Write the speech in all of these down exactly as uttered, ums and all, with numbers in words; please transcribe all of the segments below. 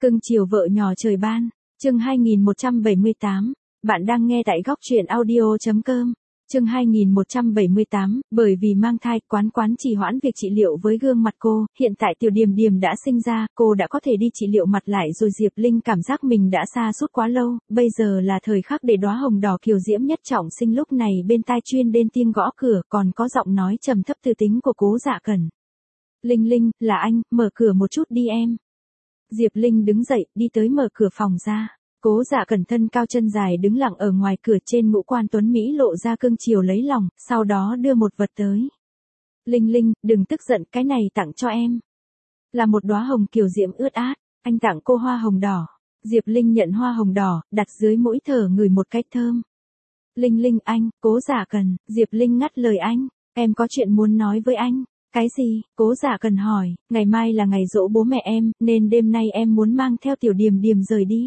Cưng chiều vợ nhỏ trời ban, chương hai nghìn một trăm bảy mươi tám, bạn đang nghe tại góc truyện audio.com, chương hai nghìn một trăm bảy mươi tám, bởi vì mang thai, quán quán trì hoãn việc trị liệu với gương mặt cô, hiện tại Tiểu Điềm Điềm đã sinh ra, cô đã có thể đi trị liệu mặt lại rồi. Diệp Linh cảm giác mình đã sa sút quá lâu, bây giờ là thời khắc để đóa hồng đỏ kiều diễm nhất trọng sinh. Lúc này bên tai chuyên đến tiếng gõ cửa, còn có giọng nói trầm thấp từ tính của Cố Dạ Cẩn. Linh Linh, là anh, mở cửa một chút đi em. Diệp Linh đứng dậy, đi tới mở cửa phòng ra. Cố Dạ Cẩn thân cao chân dài đứng lặng ở ngoài cửa, trên ngũ quan tuấn Mỹ lộ ra cương chiều lấy lòng, sau đó đưa một vật tới. Linh Linh, đừng tức giận, cái này tặng cho em. Là một đóa hồng kiều diễm ướt át, anh tặng cô hoa hồng đỏ. Diệp Linh nhận hoa hồng đỏ, đặt dưới mũi thở ngửi một cách thơm. Linh Linh anh, Cố Dạ Cẩn, Diệp Linh ngắt lời anh, em có chuyện muốn nói với anh. Cái gì? Cố Dạ Cẩn hỏi, ngày mai là ngày giỗ bố mẹ em, nên đêm nay em muốn mang theo Tiểu Điềm Điềm rời đi.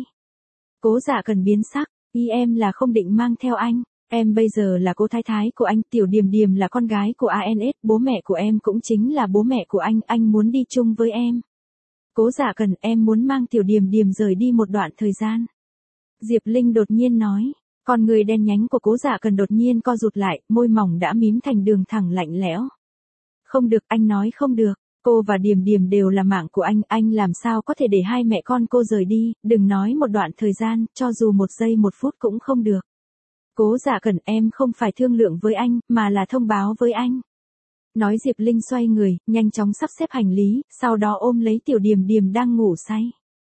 Cố Dạ Cẩn biến sắc, ý em là không định mang theo anh, em bây giờ là cô thái thái của anh, Tiểu Điềm Điềm là con gái của a en ét, bố mẹ của em cũng chính là bố mẹ của anh, anh muốn đi chung với em. Cố Dạ Cẩn, em muốn mang Tiểu Điềm Điềm rời đi một đoạn thời gian. Diệp Linh đột nhiên nói, con người đen nhánh của Cố Dạ Cẩn đột nhiên co rụt lại, môi mỏng đã mím thành đường thẳng lạnh lẽo. Không được, anh nói không được, cô và Điềm Điềm đều là mạng của anh, anh làm sao có thể để hai mẹ con cô rời đi, đừng nói một đoạn thời gian, cho dù một giây một phút cũng không được. Cố Dạ Cẩn, em không phải thương lượng với anh, mà là thông báo với anh. Nói Diệp Linh xoay người, nhanh chóng sắp xếp hành lý, sau đó ôm lấy Tiểu Điềm Điềm đang ngủ say.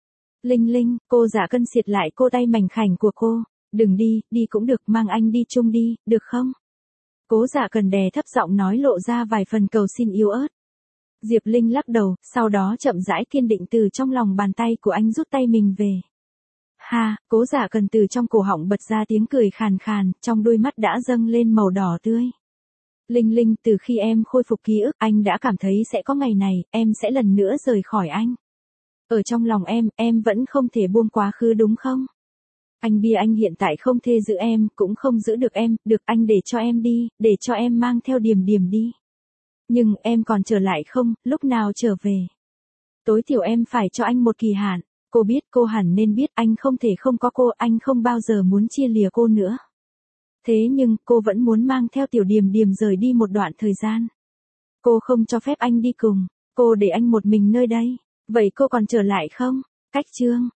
Linh Linh, cô Dạ Cẩn siết lại cô tay mảnh khảnh của cô, đừng đi, đi cũng được, mang anh đi chung đi, được không? Cố Dạ Cẩn đè thấp giọng nói, lộ ra vài phần cầu xin yếu ớt. Diệp Linh lắc đầu, sau đó chậm rãi kiên định từ trong lòng bàn tay của anh rút tay mình về. Ha, Cố Dạ Cẩn từ trong cổ họng bật ra tiếng cười khàn khàn, trong đôi mắt đã dâng lên màu đỏ tươi. Linh Linh, từ khi em khôi phục ký ức, anh đã cảm thấy sẽ có ngày này, em sẽ lần nữa rời khỏi anh. Ở trong lòng em, em vẫn không thể buông quá khứ đúng không? Anh bia anh hiện tại không thể giữ em, cũng không giữ được em, được anh để cho em đi, để cho em mang theo Điềm Điềm đi. Nhưng em còn trở lại không, lúc nào trở về? Tối thiểu em phải cho anh một kỳ hạn, cô biết, cô hẳn nên biết, anh không thể không có cô, anh không bao giờ muốn chia lìa cô nữa. Thế nhưng, cô vẫn muốn mang theo Tiểu Điềm Điềm rời đi một đoạn thời gian. Cô không cho phép anh đi cùng, cô để anh một mình nơi đây, vậy cô còn trở lại không? Cách chương.